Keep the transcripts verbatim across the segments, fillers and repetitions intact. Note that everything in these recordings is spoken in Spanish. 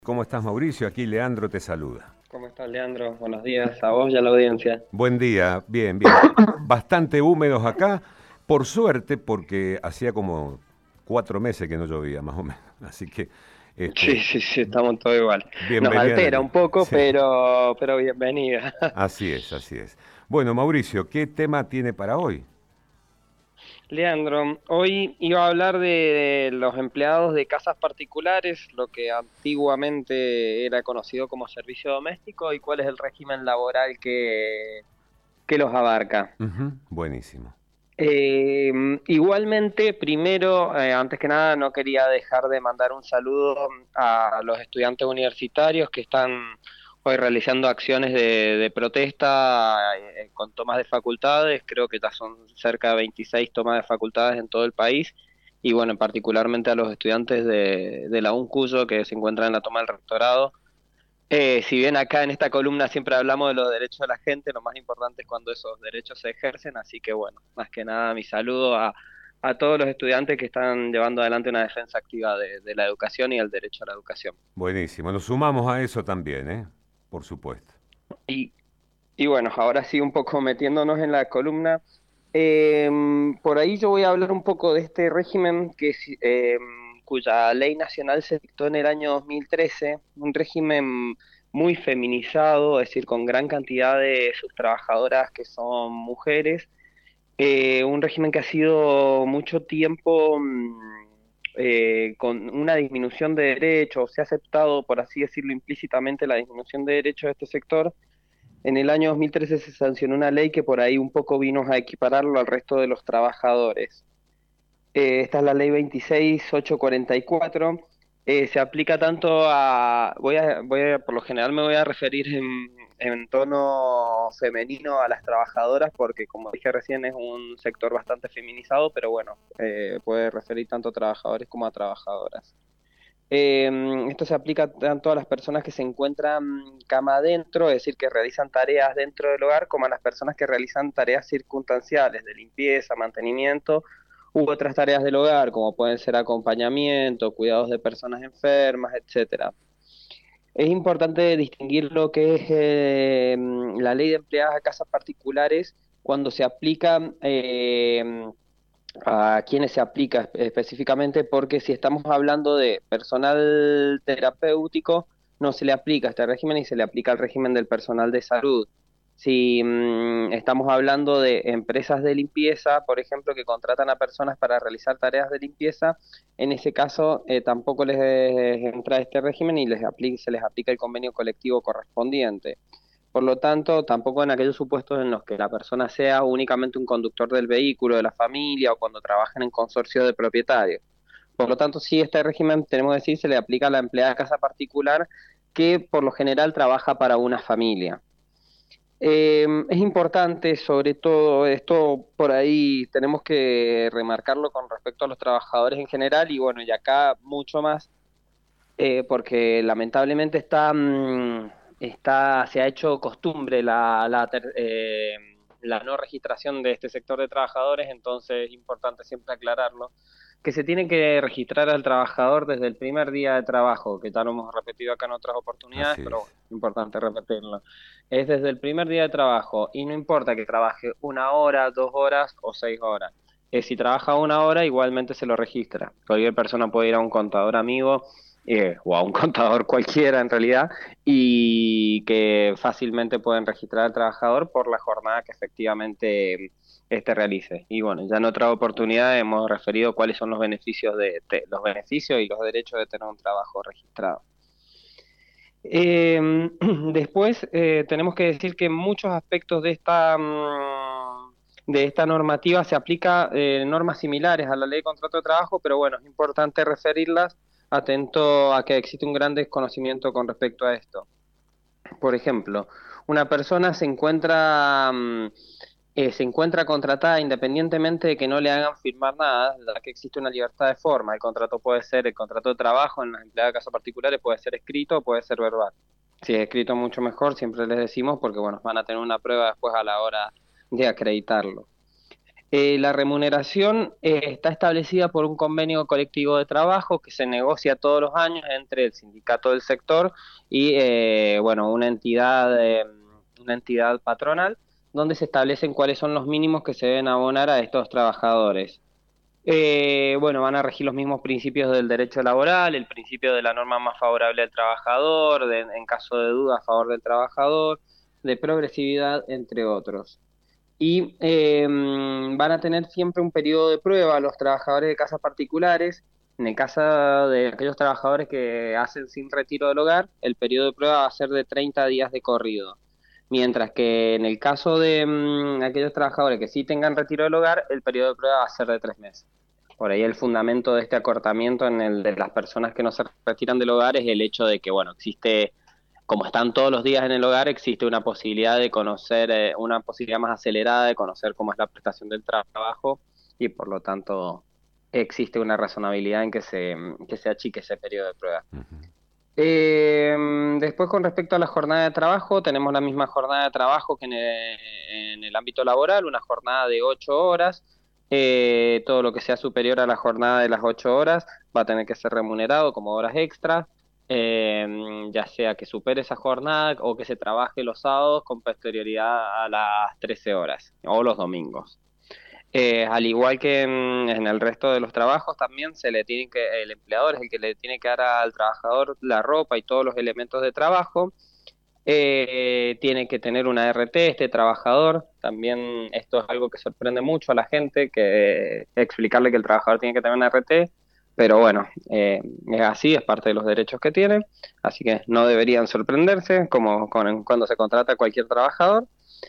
¿Cómo estás, Mauricio? Aquí Leandro te saluda. ¿Cómo estás, Leandro? Buenos días a vos y a la audiencia. Buen día, bien, bien. Bastante húmedos acá, por suerte, porque hacía como cuatro meses que no llovía, más o menos. Así que, Sí, este, sí, sí, estamos todos igual. Nos bienvenida a la altera lluvia. un poco, Sí, pero, pero bienvenida. así es, así es. Bueno, Mauricio, ¿qué tema tiene para hoy? Leandro, hoy iba a hablar de los empleados de casas particulares, lo que antiguamente era conocido como servicio doméstico, y cuál es el régimen laboral que, que los abarca. Ujú, buenísimo. Eh, igualmente, primero, eh, antes que nada, no quería dejar de mandar un saludo a los estudiantes universitarios que están hoy realizando acciones de, de protesta eh, con tomas de facultades. Creo que ya son cerca de veintiséis tomas de facultades en todo el país. Y bueno, particularmente a los estudiantes de, de la UNCUYO que se encuentran en la toma del rectorado. Eh, si bien acá en esta columna siempre hablamos de los derechos de la gente, lo más importante es cuando esos derechos se ejercen, así que bueno, más que nada mi saludo a, a todos los estudiantes que están llevando adelante una defensa activa de, de la educación y el derecho a la educación. Buenísimo. Nos sumamos a eso también, ¿eh? Por supuesto. Y, y bueno, ahora sí un poco metiéndonos en la columna, eh, por ahí yo voy a hablar un poco de este régimen que, es, eh, cuya ley nacional se dictó en el año dos mil trece, un régimen muy feminizado, es decir, con gran cantidad de sus trabajadoras que son mujeres, eh, un régimen que ha sido mucho tiempo mm, eh, con una disminución de derechos, se ha aceptado, por así decirlo, implícitamente la disminución de derechos de este sector. En el año dos mil trece se sancionó una ley que por ahí un poco vino a equipararlo al resto de los trabajadores. Eh, esta es la ley veintiséis mil ochocientos cuarenta y cuatro. Eh, se aplica tanto a, voy a, voy a, por lo general me voy a referir en, en tono femenino a las trabajadoras porque como dije recién es un sector bastante feminizado, pero bueno, eh, puede referir tanto a trabajadores como a trabajadoras. Eh, esto se aplica tanto a las personas que se encuentran cama adentro, es decir, que realizan tareas dentro del hogar, como a las personas que realizan tareas circunstanciales de limpieza, mantenimiento u otras tareas del hogar, como pueden ser acompañamiento, cuidados de personas enfermas, etcétera. Es importante distinguir lo que es eh, la ley de empleadas a casas particulares cuando se aplica eh, a quienes se aplica específicamente, porque si estamos hablando de personal terapéutico, no se le aplica este régimen y se le aplica el régimen del personal de salud. Si mm, estamos hablando de empresas de limpieza, por ejemplo, que contratan a personas para realizar tareas de limpieza, en ese caso eh, tampoco les eh, entra este régimen y les apli- se les aplica el convenio colectivo correspondiente. Por lo tanto, tampoco en aquellos supuestos en los que la persona sea únicamente un conductor del vehículo de la familia o cuando trabajan en consorcio de propietarios. Por lo tanto, sí, este régimen, tenemos que decir, se le aplica a la empleada de casa particular que por lo general trabaja para una familia. Eh, es importante, sobre todo, esto por ahí tenemos que remarcarlo con respecto a los trabajadores en general y bueno, y acá mucho más eh, porque lamentablemente está, mm, está, se ha hecho costumbre la, la, ter- eh, la no registración de este sector de trabajadores, entonces es importante siempre aclararlo, que se tiene que registrar al trabajador desde el primer día de trabajo, que ya lo hemos repetido acá en otras oportunidades, Así pero es. bueno, importante repetirlo. Es desde el primer día de trabajo y no importa que trabaje una hora, dos horas o seis horas. Eh, si trabaja una hora, igualmente se lo registra. Cualquier persona puede ir a un contador amigo eh, o a un contador cualquiera en realidad, y que fácilmente pueden registrar al trabajador por la jornada que efectivamente este realice. Y bueno, ya en otra oportunidad hemos referido cuáles son los beneficios de, de- los beneficios y los derechos de tener un trabajo registrado. Eh, después eh, tenemos que decir que muchos aspectos de esta mm, de esta normativa se aplica eh, normas similares a la ley de contrato de trabajo, pero bueno, es importante referirlas atento a que existe un gran desconocimiento con respecto a esto. Por ejemplo, una persona se encuentra, mm, eh, se encuentra contratada independientemente de que no le hagan firmar nada, ya que existe una libertad de forma. El contrato puede ser, el contrato de trabajo en las empleadas de casos particulares puede ser escrito o puede ser verbal. Si es escrito mucho mejor, siempre les decimos, porque bueno, van a tener una prueba después a la hora de acreditarlo. Eh, la remuneración eh, está establecida por un convenio colectivo de trabajo que se negocia todos los años entre el sindicato del sector y eh, bueno, una entidad, eh, una entidad patronal, donde se establecen cuáles son los mínimos que se deben abonar a estos trabajadores. Eh, bueno, van a regir los mismos principios del derecho laboral, el principio de la norma más favorable al trabajador, de- en caso de duda a favor del trabajador, de progresividad, entre otros. Y eh, van a tener siempre un periodo de prueba los trabajadores de casas particulares. En el caso de aquellos trabajadores que hacen sin retiro del hogar, el periodo de prueba va a ser de treinta días de corrido. Mientras que en el caso de mm, aquellos trabajadores que sí tengan retiro del hogar, el periodo de prueba va a ser de tres meses. Por ahí el fundamento de este acortamiento en el de las personas que no se retiran del hogar es el hecho de que, bueno, existe, como están todos los días en el hogar, existe una posibilidad de conocer, eh, una posibilidad más acelerada de conocer cómo es la prestación del trabajo y por lo tanto existe una razonabilidad en que se, que se achique ese periodo de prueba. Ujú. Eh, después, con respecto a la jornada de trabajo, tenemos la misma jornada de trabajo que en el, en el ámbito laboral, una jornada de ocho horas. Eh, todo lo que sea superior a la jornada de las ocho horas va a tener que ser remunerado como horas extras, eh, ya sea que supere esa jornada o que se trabaje los sábados con posterioridad a las trece horas o los domingos. Eh, al igual que en, en el resto de los trabajos, también se le tiene que, el empleador es el que le tiene que dar al trabajador la ropa y todos los elementos de trabajo. Eh, tiene que tener una R T este trabajador. También esto es algo que sorprende mucho a la gente, que explicarle que el trabajador tiene que tener una R T, pero bueno, eh, es así, es parte de los derechos que tiene, así que no deberían sorprenderse como con, cuando se contrata a cualquier trabajador.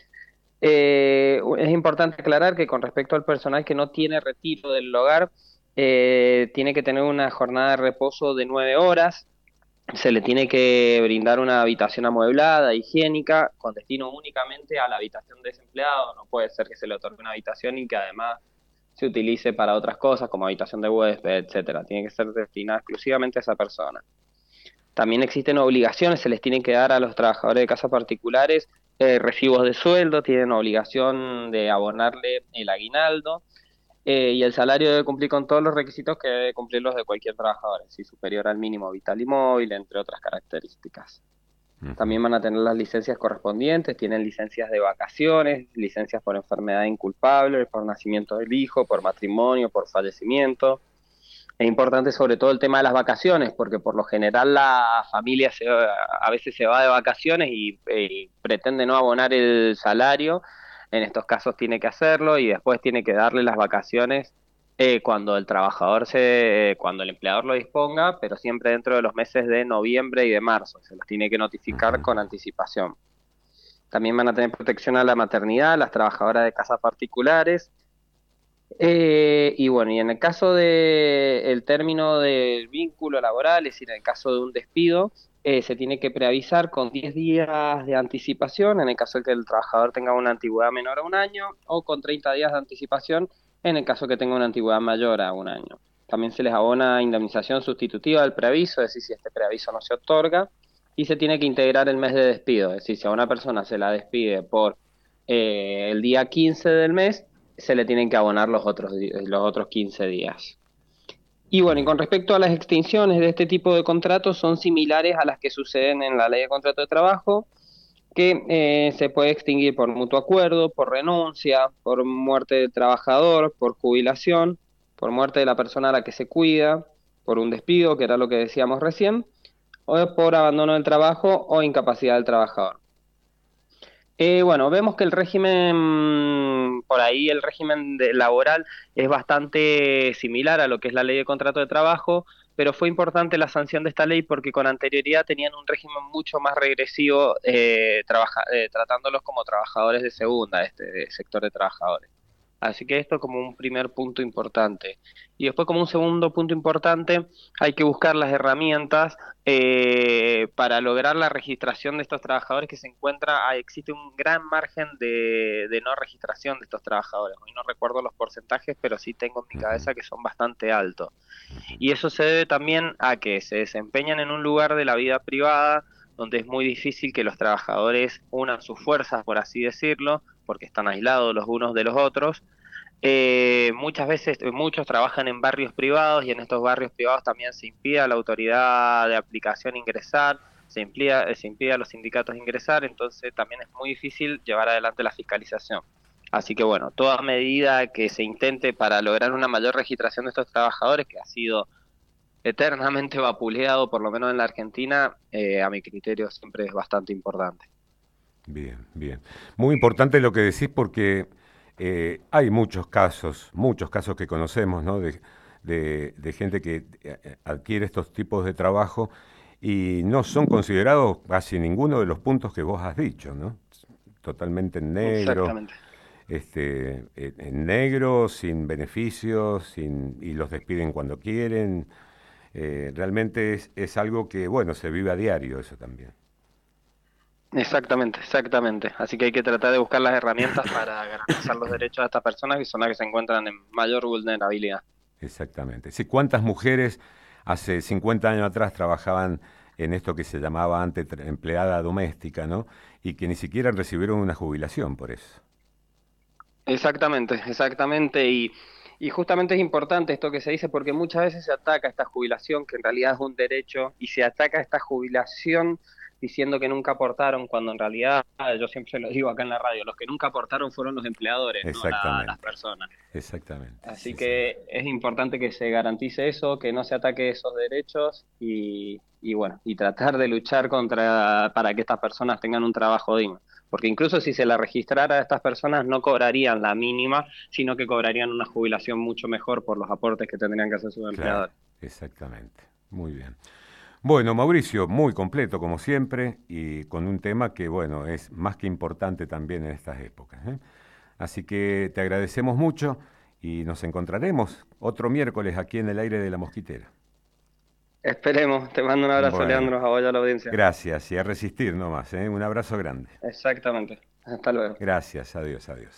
Eh, es importante aclarar que con respecto al personal que no tiene retiro del hogar, eh, tiene que tener una jornada de reposo de nueve horas, se le tiene que brindar una habitación amueblada, higiénica, con destino únicamente a la habitación de ese empleado. No puede ser que se le otorgue una habitación y que además se utilice para otras cosas como habitación de huésped, etcétera. Tiene que ser destinada exclusivamente a esa persona. También existen obligaciones, se les tienen que dar a los trabajadores de casas particulares eh, recibos de sueldo, tienen obligación de abonarle el aguinaldo, eh, y el salario debe cumplir con todos los requisitos que debe cumplir los de cualquier trabajador, si superior al mínimo vital y móvil, entre otras características. Ujú. También van a tener las licencias correspondientes, tienen licencias de vacaciones, licencias por enfermedad inculpable, por nacimiento del hijo, por matrimonio, por fallecimiento. Es importante sobre todo el tema de las vacaciones, porque por lo general la familia se, a veces se va de vacaciones y, y pretende no abonar el salario. En estos casos tiene que hacerlo y después tiene que darle las vacaciones eh, cuando el trabajador se, cuando el empleador lo disponga, pero siempre dentro de los meses de noviembre y de marzo. Se los tiene que notificar Ujú. con anticipación. También van a tener protección a la maternidad, las trabajadoras de casas particulares. Eh, y bueno, y en el caso de el término del vínculo laboral, es decir, en el caso de un despido, eh, se tiene que preavisar con diez días de anticipación, en el caso de que el trabajador tenga una antigüedad menor a un año, o con treinta días de anticipación, en el caso que tenga una antigüedad mayor a un año. También se les abona indemnización sustitutiva del preaviso, es decir, si este preaviso no se otorga, y se tiene que integrar el mes de despido, es decir, si a una persona se la despide por eh, el día quince del mes, se le tienen que abonar los otros, di- los otros quince días. Y bueno, y Bien. con respecto a las extinciones de este tipo de contratos, son similares a las que suceden en la ley de contrato de trabajo, que eh, se puede extinguir por mutuo acuerdo, por renuncia, por muerte del trabajador, por jubilación, por muerte de la persona a la que se cuida, por un despido, que era lo que decíamos recién, o por abandono del trabajo o incapacidad del trabajador. Eh, bueno, vemos que el régimen, por ahí el régimen de- laboral es bastante similar a lo que es la ley de contrato de trabajo, pero fue importante la sanción de esta ley porque con anterioridad tenían un régimen mucho más regresivo, eh, trabaja- eh, tratándolos como trabajadores de segunda, este sector de trabajadores. Así que esto como un primer punto importante. Y después como un segundo punto importante, hay que buscar las herramientas eh, para lograr la registración de estos trabajadores que se encuentra, ah, existe un gran margen de, de no registración de estos trabajadores. Hoy no recuerdo los porcentajes, pero sí tengo en mi Ujú. cabeza que son bastante altos. Ujú. Y eso se debe también a que se desempeñan en un lugar de la vida privada donde es muy difícil que los trabajadores unan sus fuerzas, por así decirlo, porque están aislados los unos de los otros, Eh, muchas veces, eh, muchos trabajan en barrios privados y en estos barrios privados también se impide a la autoridad de aplicación ingresar, se impide, eh, se impide a los sindicatos ingresar, entonces también es muy difícil llevar adelante la fiscalización. Así que bueno, toda medida que se intente para lograr una mayor registración de estos trabajadores, que ha sido eternamente vapuleado, por lo menos en la Argentina, eh, a mi criterio siempre es bastante importante. Bien, bien. Muy importante lo que decís porque eh, hay muchos casos, muchos casos que conocemos, ¿no? De, de, de gente que eh, adquiere estos tipos de trabajo y no son considerados casi ninguno de los puntos que vos has dicho, ¿no? Totalmente en negro, Exactamente. este, en en negro, sin beneficios, sin, y los despiden cuando quieren. Eh, realmente es, es algo que, bueno, se vive a diario eso también. Exactamente, exactamente. Así que hay que tratar de buscar las herramientas para garantizar los derechos de estas personas que son las que se encuentran en mayor vulnerabilidad. Exactamente. Sí, ¿cuántas mujeres hace cincuenta años atrás trabajaban en esto que se llamaba antes tra- empleada doméstica, ¿no? Y que ni siquiera recibieron una jubilación por eso. Exactamente, exactamente. Y, y justamente es importante esto que se dice porque muchas veces se ataca esta jubilación, que en realidad es un derecho, y se ataca esta jubilación diciendo que nunca aportaron, cuando en realidad, yo siempre lo digo acá en la radio, los que nunca aportaron fueron los empleadores, no la- las Exactamente, personas. exactamente, Así sí, señor. que es importante que se garantice eso, que no se ataque esos derechos y, y bueno, y tratar de luchar contra para que estas personas tengan un trabajo digno. Porque incluso si se la registrara a estas personas no cobrarían la mínima, sino que cobrarían una jubilación mucho mejor por los aportes que tendrían que hacer sus Claro, empleadores. exactamente. Muy bien. Bueno, Mauricio, muy completo como siempre y con un tema que, bueno, es más que importante también en estas épocas, ¿eh? Así que te agradecemos mucho y nos encontraremos otro miércoles aquí en el aire de la Mosquitera. Esperemos, te mando un abrazo, Bueno, Leandro, a vos y a la audiencia. gracias y a resistir nomás, ¿eh? Un abrazo grande. Exactamente. Hasta luego. Gracias, adiós, adiós.